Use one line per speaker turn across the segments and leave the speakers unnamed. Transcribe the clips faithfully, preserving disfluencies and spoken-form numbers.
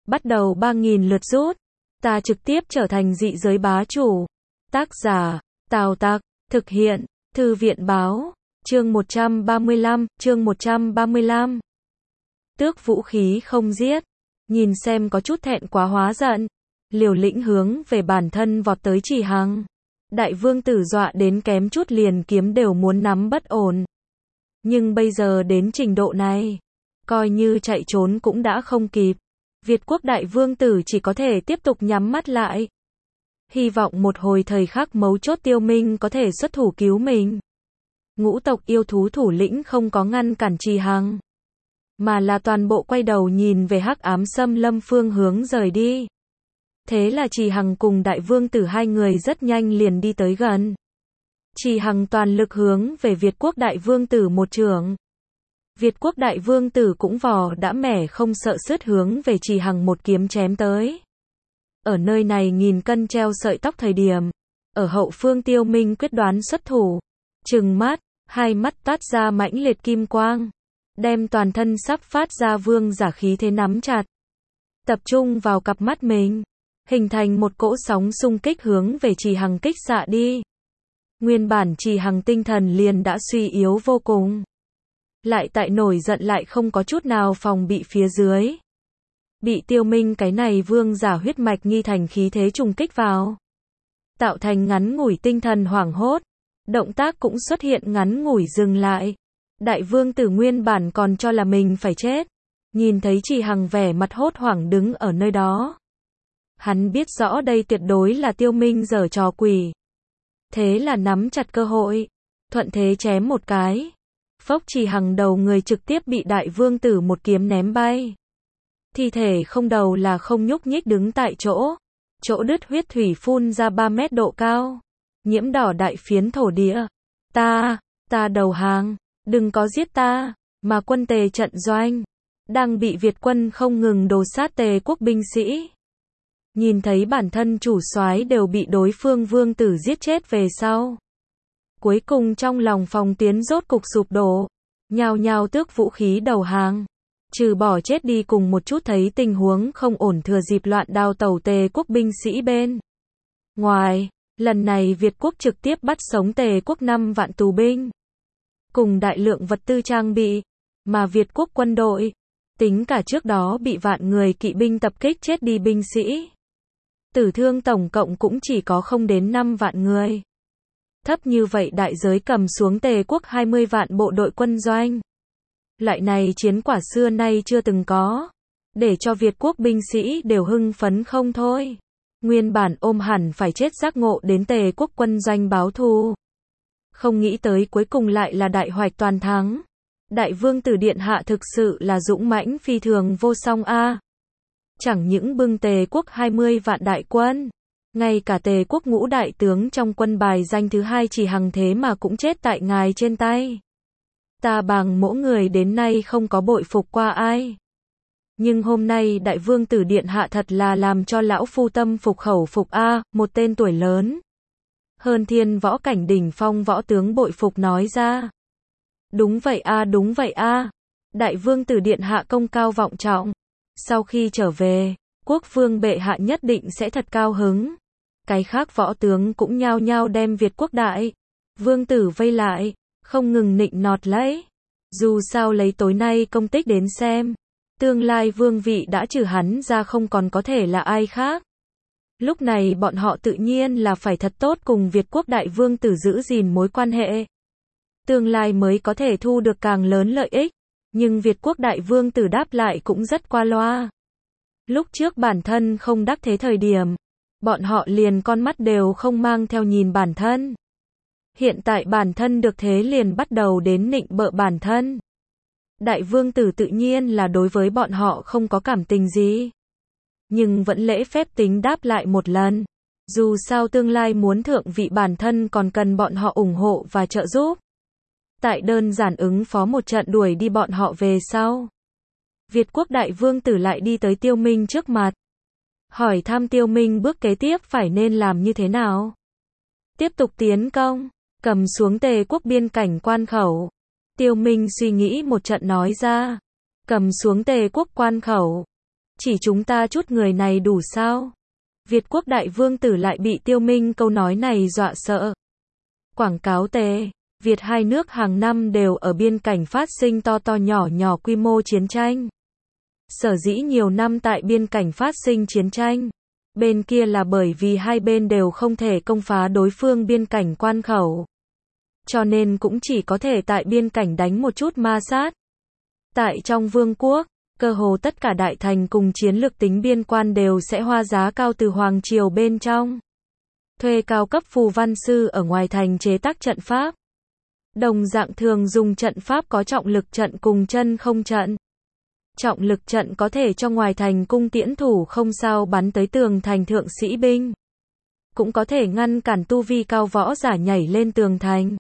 bắt đầu ba nghìn lượt rút. Ta trực tiếp trở thành dị giới bá chủ. Tác giả, Tào Tặc, thực hiện, Thư viện Báo, chương một trăm ba mươi lăm, chương một trăm ba mươi lăm. Tước vũ khí không giết, nhìn xem có chút thẹn quá hóa giận, liều lĩnh hướng về bản thân vọt tới Trì Hằng. Đại vương tử dọa đến kém chút liền kiếm đều muốn nắm bất ổn. Nhưng bây giờ đến trình độ này, coi như chạy trốn cũng đã không kịp. Việt quốc đại vương tử chỉ có thể tiếp tục nhắm mắt lại. Hy vọng một hồi thời khắc mấu chốt Tiêu Minh có thể xuất thủ cứu mình. Ngũ tộc yêu thú thủ lĩnh không có ngăn cản Trì Hằng, mà là toàn bộ quay đầu nhìn về hắc ám xâm lâm phương hướng rời đi. Thế là Trì Hằng cùng đại vương tử hai người rất nhanh liền đi tới gần. Trì Hằng toàn lực hướng về Việt quốc đại vương tử một chưởng. Việt quốc đại vương tử cũng vò đã mẻ không sợ sứt hướng về Trì Hằng một kiếm chém tới. Ở nơi này nghìn cân treo sợi tóc thời điểm, ở hậu phương Tiêu Minh quyết đoán xuất thủ, trừng mắt, hai mắt toát ra mãnh liệt kim quang, đem toàn thân sắp phát ra vương giả khí thế nắm chặt, tập trung vào cặp mắt mình, hình thành một cỗ sóng xung kích hướng về Trì Hằng kích xạ đi. Nguyên bản Trì Hằng tinh thần liền đã suy yếu vô cùng, lại tại nổi giận lại không có chút nào phòng bị phía dưới. Bị Tiêu Minh cái này vương giả huyết mạch nghi thành khí thế trùng kích vào, tạo thành ngắn ngủi tinh thần hoảng hốt, động tác cũng xuất hiện ngắn ngủi dừng lại. Đại vương tử nguyên bản còn cho là mình phải chết, nhìn thấy Trì Hằng vẻ mặt hốt hoảng đứng ở nơi đó. Hắn biết rõ đây tuyệt đối là Tiêu Minh giở trò quỷ. Thế là nắm chặt cơ hội, thuận thế chém một cái. Phốc, Trì Hằng đầu người trực tiếp bị đại vương tử một kiếm ném bay. Thi thể không đầu là không nhúc nhích đứng tại chỗ. Chỗ đứt huyết thủy phun ra ba mét độ cao, nhiễm đỏ đại phiến thổ địa. Ta, ta đầu hàng, đừng có giết ta, mà quân Tề trận doanh đang bị Việt quân không ngừng đồ sát Tề quốc binh sĩ. Nhìn thấy bản thân chủ soái đều bị đối phương vương tử giết chết về sau, cuối cùng trong lòng phòng tuyến rốt cục sụp đổ, nhao nhao tước vũ khí đầu hàng, trừ bỏ chết đi cùng một chút thấy tình huống không ổn thừa dịp loạn đào tẩu Tề quốc binh sĩ bên ngoài. Lần này Việt quốc trực tiếp bắt sống Tề quốc năm vạn tù binh, cùng đại lượng vật tư trang bị, mà Việt quốc quân đội, tính cả trước đó bị vạn người kỵ binh tập kích chết đi binh sĩ, tử thương tổng cộng cũng chỉ có không đến năm vạn người. Thấp như vậy đại giới cầm xuống Tề quốc hai mươi vạn bộ đội quân doanh. Loại này chiến quả xưa nay chưa từng có, để cho Việt quốc binh sĩ đều hưng phấn không thôi. Nguyên bản ôm hẳn phải chết giác ngộ đến Tề quốc quân doanh báo thù, không nghĩ tới cuối cùng lại là đại hoạch toàn thắng. Đại vương tử điện hạ thực sự là dũng mãnh phi thường vô song a. Chẳng những bưng Tề quốc hai mươi vạn đại quân, ngay cả Tề quốc ngũ đại tướng trong quân bài danh thứ hai Trì Hằng thế mà cũng chết tại ngài trên tay. Ta bằng mỗi người đến nay không có bội phục qua ai. Nhưng hôm nay đại vương tử điện hạ thật là làm cho lão phu tâm phục khẩu phục a. Một tên tuổi lớn hơn thiên võ cảnh đỉnh phong võ tướng bội phục nói ra. Đúng vậy a, đúng vậy a. Đại vương tử điện hạ công cao vọng trọng. Sau khi trở về, quốc vương bệ hạ nhất định sẽ thật cao hứng. Cái khác võ tướng cũng nhao nhao đem Việt quốc đại vương tử vây lại, không ngừng nịnh nọt lấy. Dù sao lấy tối nay công tích đến xem, tương lai vương vị đã trừ hắn ra không còn có thể là ai khác. Lúc này bọn họ tự nhiên là phải thật tốt cùng Việt quốc đại vương tử giữ gìn mối quan hệ. Tương lai mới có thể thu được càng lớn lợi ích. Nhưng Việt quốc đại vương tử đáp lại cũng rất qua loa. Lúc trước bản thân không đắc thế thời điểm, bọn họ liền con mắt đều không mang theo nhìn bản thân. Hiện tại bản thân được thế liền bắt đầu đến nịnh bợ bản thân. Đại vương tử tự nhiên là đối với bọn họ không có cảm tình gì, nhưng vẫn lễ phép tính đáp lại một lần. Dù sao tương lai muốn thượng vị bản thân còn cần bọn họ ủng hộ và trợ giúp. Tại đơn giản ứng phó một trận đuổi đi bọn họ về sau, Việt quốc đại vương tử lại đi tới Tiêu Minh trước mặt, hỏi thăm Tiêu Minh bước kế tiếp phải nên làm như thế nào. Tiếp tục tiến công, cầm xuống Tề quốc biên cảnh quan khẩu. Tiêu Minh suy nghĩ một trận nói ra, cầm xuống Tề quốc quan khẩu. Chỉ chúng ta chút người này đủ sao? Việt quốc đại vương tử lại bị Tiêu Minh câu nói này dọa sợ. Quảng cáo tệ, Việt hai nước hàng năm đều ở biên cảnh phát sinh to to nhỏ nhỏ quy mô chiến tranh. Sở dĩ nhiều năm tại biên cảnh phát sinh chiến tranh, bên kia là bởi vì hai bên đều không thể công phá đối phương biên cảnh quan khẩu. Cho nên cũng chỉ có thể tại biên cảnh đánh một chút ma sát. Tại trong vương quốc, cơ hồ tất cả đại thành cùng chiến lược tính biên quan đều sẽ hoa giá cao từ hoàng triều bên trong. Thuê cao cấp phù văn sư ở ngoài thành chế tác trận pháp. Đồng dạng thường dùng trận pháp có trọng lực trận cùng chân không trận. Trọng lực trận có thể cho ngoài thành cung tiễn thủ không sao bắn tới tường thành thượng sĩ binh. Cũng có thể ngăn cản tu vi cao võ giả nhảy lên tường thành.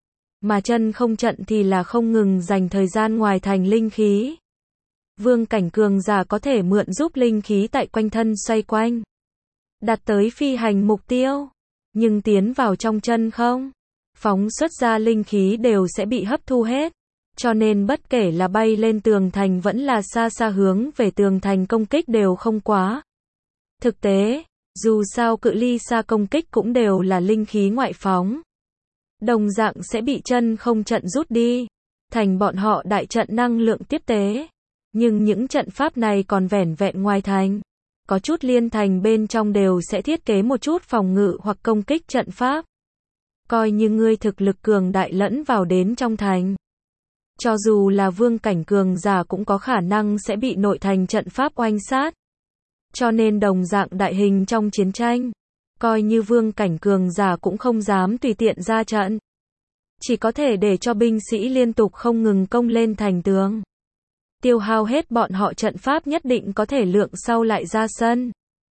Mà chân không trận thì là không ngừng dành thời gian ngoài thành linh khí. Vương cảnh cường giả có thể mượn giúp linh khí tại quanh thân xoay quanh. Đạt tới phi hành mục tiêu. Nhưng tiến vào trong chân không, phóng xuất ra linh khí đều sẽ bị hấp thu hết. Cho nên bất kể là bay lên tường thành vẫn là xa xa hướng về tường thành công kích đều không quá. Thực tế, dù sao cự ly xa công kích cũng đều là linh khí ngoại phóng. Đồng dạng sẽ bị chân không trận rút đi, thành bọn họ đại trận năng lượng tiếp tế. Nhưng những trận pháp này còn vẻn vẹn ngoài thành. Có chút liên thành bên trong đều sẽ thiết kế một chút phòng ngự hoặc công kích trận pháp. Coi như ngươi thực lực cường đại lẫn vào đến trong thành. Cho dù là vương cảnh cường giả cũng có khả năng sẽ bị nội thành trận pháp oanh sát. Cho nên đồng dạng đại hình trong chiến tranh, coi như vương cảnh cường giả cũng không dám tùy tiện ra trận. Chỉ có thể để cho binh sĩ liên tục không ngừng công lên thành tường. Tiêu hao hết bọn họ trận pháp nhất định có thể lượng sau lại ra sân.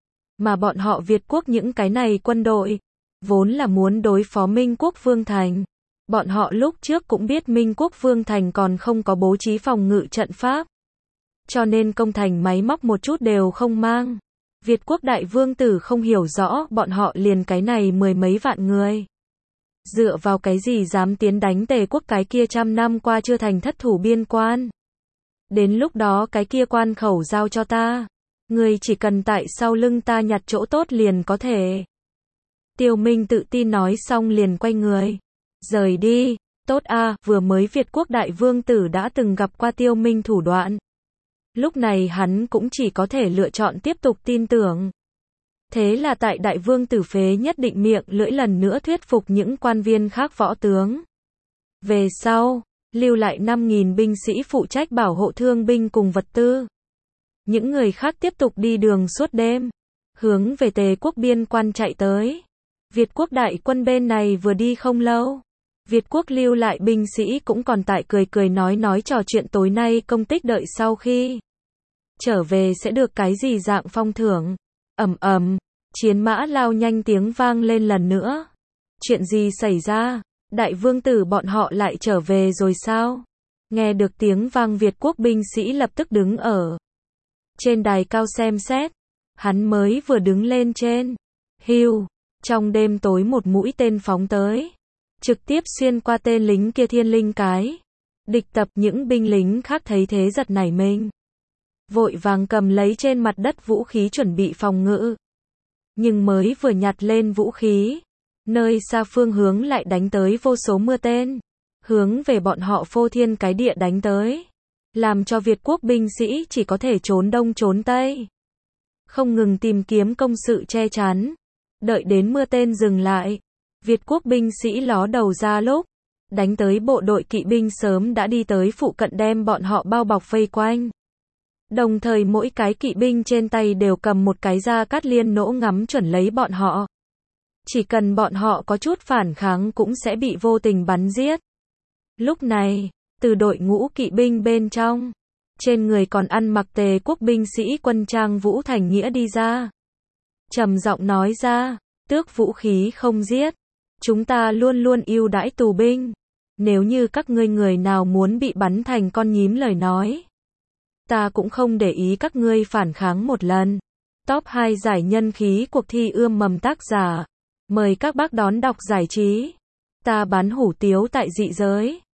Mà bọn họ Việt quốc những cái này quân đội, vốn là muốn đối phó Minh quốc Vương Thành. Bọn họ lúc trước cũng biết Minh quốc Vương Thành còn không có bố trí phòng ngự trận pháp. Cho nên công thành máy móc một chút đều không mang. Việt quốc đại vương tử không hiểu rõ bọn họ liền cái này mười mấy vạn người. Dựa vào cái gì dám tiến đánh Tề quốc cái kia trăm năm qua chưa thành thất thủ biên quan. Đến lúc đó cái kia quan khẩu giao cho ta. Người chỉ cần tại sau lưng ta nhặt chỗ tốt liền có thể. Tiêu Minh tự tin nói xong liền quay người. Rời đi. Tốt a, vừa mới Việt quốc đại vương tử đã từng gặp qua Tiêu Minh thủ đoạn. Lúc này hắn cũng chỉ có thể lựa chọn tiếp tục tin tưởng. Thế là tại đại vương tử phế nhất định miệng lưỡi lần nữa thuyết phục những quan viên khác võ tướng. Về sau, lưu lại năm nghìn binh sĩ phụ trách bảo hộ thương binh cùng vật tư. Những người khác tiếp tục đi đường suốt đêm, hướng về Tề quốc biên quan chạy tới. Việt quốc đại quân bên này vừa đi không lâu. Việt quốc lưu lại binh sĩ cũng còn tại cười cười nói nói trò chuyện tối nay công tích đợi sau khi trở về sẽ được cái gì dạng phong thưởng. Ầm ầm, chiến mã lao nhanh tiếng vang lên lần nữa. Chuyện gì xảy ra? Đại vương tử bọn họ lại trở về rồi sao? Nghe được tiếng vang Việt quốc binh sĩ lập tức đứng ở trên đài cao xem xét. Hắn mới vừa đứng lên trên. Hưu, trong đêm tối một mũi tên phóng tới. Trực tiếp xuyên qua tên lính kia thiên linh cái. Địch tập những binh lính khác thấy thế giật nảy mình. Vội vàng cầm lấy trên mặt đất vũ khí chuẩn bị phòng ngự. Nhưng mới vừa nhặt lên vũ khí. Nơi xa phương hướng lại đánh tới vô số mưa tên. Hướng về bọn họ phô thiên cái địa đánh tới. Làm cho Việt quốc binh sĩ chỉ có thể trốn đông trốn tây. Không ngừng tìm kiếm công sự che chắn. Đợi đến mưa tên dừng lại. Việt quốc binh sĩ ló đầu ra lúc. Đánh tới bộ đội kỵ binh sớm đã đi tới phụ cận đem bọn họ bao bọc vây quanh. Đồng thời mỗi cái kỵ binh trên tay đều cầm một cái gia cát liên nỗ ngắm chuẩn lấy bọn họ. Chỉ cần bọn họ có chút phản kháng cũng sẽ bị vô tình bắn giết. Lúc này, từ đội ngũ kỵ binh bên trong, trên người còn ăn mặc Tề quốc binh sĩ quân trang Vũ Thành Nghĩa đi ra. Trầm giọng nói ra, tước vũ khí không giết. Chúng ta luôn luôn ưu đãi tù binh. Nếu như các ngươi người nào muốn bị bắn thành con nhím lời nói, ta cũng không để ý các ngươi phản kháng một lần. Top hai giải nhân khí cuộc thi ươm mầm tác giả. Mời các bác đón đọc giải trí. Ta bán hủ tiếu tại dị giới.